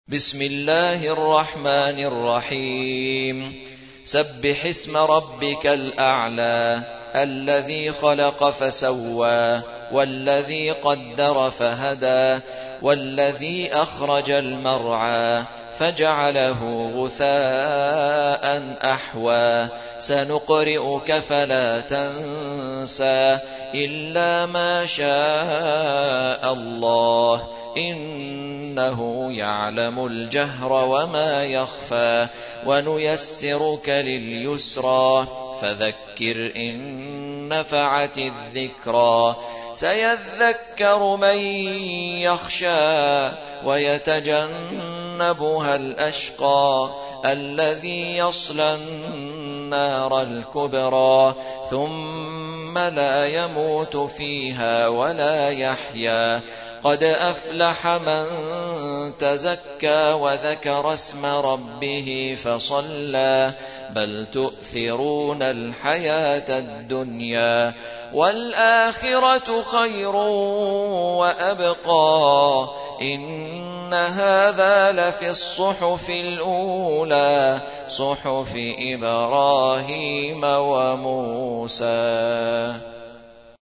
بسم الله الرحمن الرحيم سبح اسم ربك الأعلى الذي خلق فسوى والذي قدر فهدى والذي أخرج المرعى فجعله غثاء أحوى سنقرئك فلا تنسى إلا ما شاء الله إنه يعلم الجهر وما يخفى ونيسرك لليسرى فذكر إن نفعت الذكرى سيذكر من يخشى ويتجنبها الأشقى الذي يصلى النار الكبرى ثم لا يموت فيها ولا يحيا قد أفلح من تزكى وذكر اسم ربه فصلى بل تؤثرون الحياة الدنيا والآخرة خير وأبقى إن هذا لفي الصحف الأولى صحف إبراهيم وموسى.